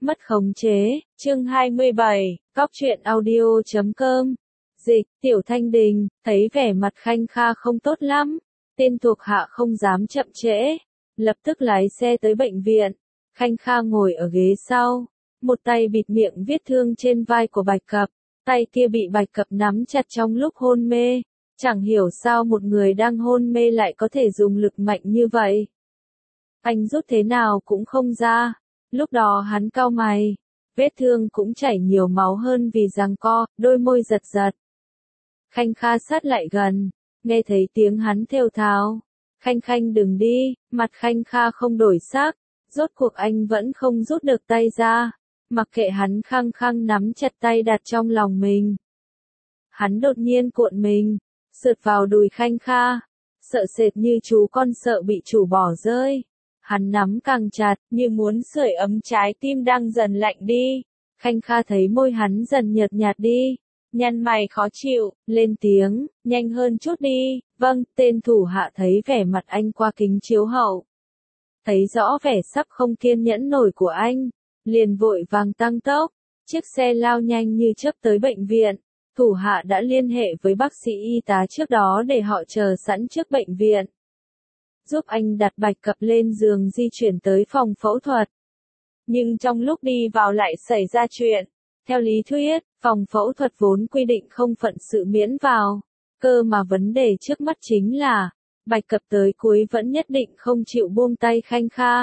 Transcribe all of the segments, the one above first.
Mất khống chế, chương 27, cóc truyện audio.com. Dịch, Tiểu Thanh Đình, thấy vẻ mặt Khanh Kha không tốt lắm. Tên thuộc hạ không dám chậm trễ. Lập tức lái xe tới bệnh viện. Khanh Kha ngồi ở ghế sau. Một tay bịt miệng vết thương trên vai của Bạch Cập. Tay kia bị Bạch Cập nắm chặt trong lúc hôn mê. Chẳng hiểu sao một người đang hôn mê lại có thể dùng lực mạnh như vậy. Anh rút thế nào cũng không ra. Lúc đó hắn cau mày. Vết thương cũng chảy nhiều máu hơn vì giằng co, đôi môi giật giật. Khanh Kha sát lại gần, nghe thấy tiếng hắn thều thào. Khanh Khanh đừng đi, mặt Khanh Kha không đổi sắc. Rốt cuộc anh vẫn không rút được tay ra. Mặc kệ hắn khăng khăng nắm chặt tay đặt trong lòng mình. Hắn đột nhiên cuộn mình, sượt vào đùi Khanh Kha. Sợ sệt như chú con sợ bị chủ bỏ rơi. Hắn nắm càng chặt, như muốn sưởi ấm trái tim đang dần lạnh đi. Khanh Kha thấy môi hắn dần nhợt nhạt đi. Nhăn mày khó chịu, lên tiếng, nhanh hơn chút đi. Vâng, tên thủ hạ thấy vẻ mặt anh qua kính chiếu hậu. Thấy rõ vẻ sắp không kiên nhẫn nổi của anh. Liền vội vàng tăng tốc. Chiếc xe lao nhanh như chớp tới bệnh viện. Thủ hạ đã liên hệ với bác sĩ y tá trước đó để họ chờ sẵn trước bệnh viện. Giúp anh đặt Bạch Cập lên giường di chuyển tới phòng phẫu thuật. Nhưng trong lúc đi vào lại xảy ra chuyện. Theo lý thuyết, phòng phẫu thuật vốn quy định không phận sự miễn vào. Cơ mà vấn đề trước mắt chính là, Bạch Cập tới cuối vẫn nhất định không chịu buông tay Khanh Kha.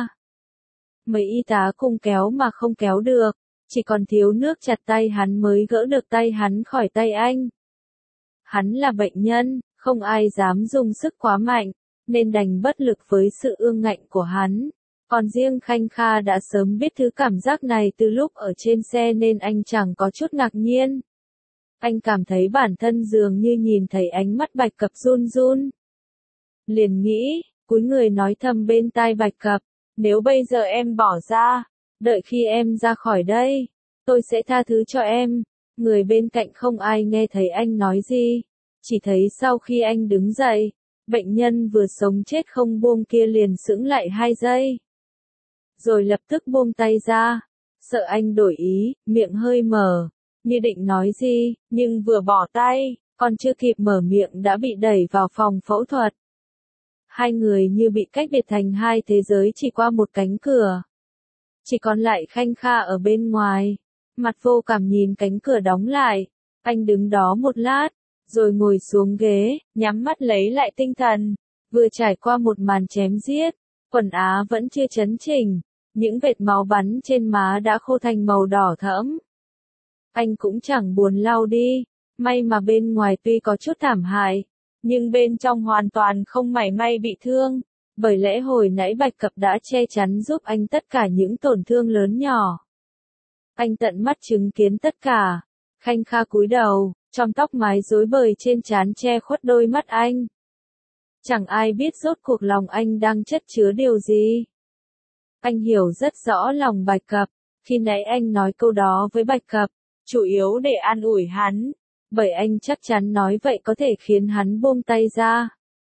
Mấy y tá cùng kéo mà không kéo được, chỉ còn thiếu nước chặt tay hắn mới gỡ được tay hắn khỏi tay anh. Hắn là bệnh nhân, không ai dám dùng sức quá mạnh, nên đành bất lực với sự ương ngạnh của hắn. Còn riêng Khanh Kha đã sớm biết thứ cảm giác này từ lúc ở trên xe nên anh chẳng có chút ngạc nhiên. Anh cảm thấy bản thân dường như nhìn thấy ánh mắt Bạch Cập run run. Liền nghĩ, cúi người nói thầm bên tai Bạch Cập, nếu bây giờ em bỏ ra, đợi khi em ra khỏi đây, tôi sẽ tha thứ cho em. Người bên cạnh không ai nghe thấy anh nói gì, chỉ thấy sau khi anh đứng dậy, bệnh nhân vừa sống chết không buông kia liền sững lại 2 giây. Rồi lập tức buông tay ra, sợ anh đổi ý, miệng hơi mở, như định nói gì, nhưng vừa bỏ tay, còn chưa kịp mở miệng đã bị đẩy vào phòng phẫu thuật. Hai người như bị cách biệt thành hai thế giới chỉ qua một cánh cửa. Chỉ còn lại Khanh Kha ở bên ngoài, mặt vô cảm nhìn cánh cửa đóng lại. Anh đứng đó một lát, rồi ngồi xuống ghế, nhắm mắt lấy lại tinh thần. Vừa trải qua một màn chém giết, quần áo vẫn chưa chấn chỉnh, những vệt máu bắn trên má đã khô thành màu đỏ thẫm. Anh cũng chẳng buồn lau đi, may mà bên ngoài tuy có chút thảm hại, nhưng bên trong hoàn toàn không mảy may bị thương, bởi lẽ hồi nãy Bạch Cập đã che chắn giúp anh tất cả những tổn thương lớn nhỏ. Anh tận mắt chứng kiến tất cả. Khanh Kha cúi đầu, trong tóc mái rối bời trên trán che khuất đôi mắt anh. Chẳng ai biết rốt cuộc lòng anh đang chất chứa điều gì. Anh hiểu rất rõ lòng Bạch Cập, khi nãy anh nói câu đó với Bạch Cập, chủ yếu để an ủi hắn, bởi anh chắc chắn nói vậy có thể khiến hắn buông tay ra.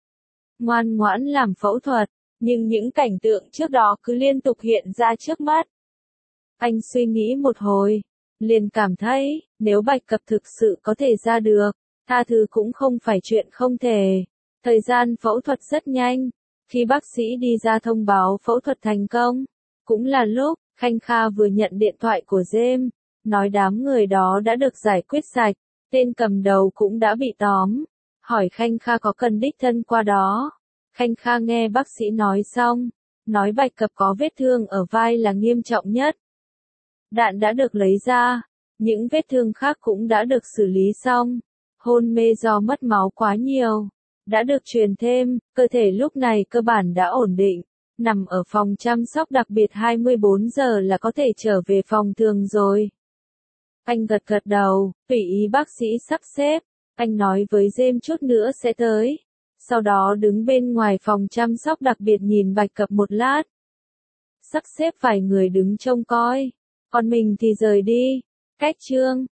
Ngoan ngoãn làm phẫu thuật, nhưng những cảnh tượng trước đó cứ liên tục hiện ra trước mắt. Anh suy nghĩ một hồi, liền cảm thấy, nếu Bạch Cập thực sự có thể ra được, tha thứ cũng không phải chuyện không thể. Thời gian phẫu thuật rất nhanh, khi bác sĩ đi ra thông báo phẫu thuật thành công, cũng là lúc Khanh Kha vừa nhận điện thoại của James, nói đám người đó đã được giải quyết sạch, tên cầm đầu cũng đã bị tóm, hỏi Khanh Kha có cần đích thân qua đó. Khanh Kha nghe bác sĩ nói xong, nói Bạch Cập có vết thương ở vai là nghiêm trọng nhất. Đạn đã được lấy ra, những vết thương khác cũng đã được xử lý xong, hôn mê do mất máu quá nhiều, đã được truyền thêm, cơ thể lúc này cơ bản đã ổn định, nằm ở phòng chăm sóc đặc biệt 24 giờ là có thể trở về phòng thường rồi. Anh gật gật đầu, tùy ý bác sĩ sắp xếp, anh nói với James chút nữa sẽ tới. Sau đó đứng bên ngoài phòng chăm sóc đặc biệt nhìn Bạch Cập một lát. Sắp xếp vài người đứng trông coi, còn mình thì rời đi. Cách chương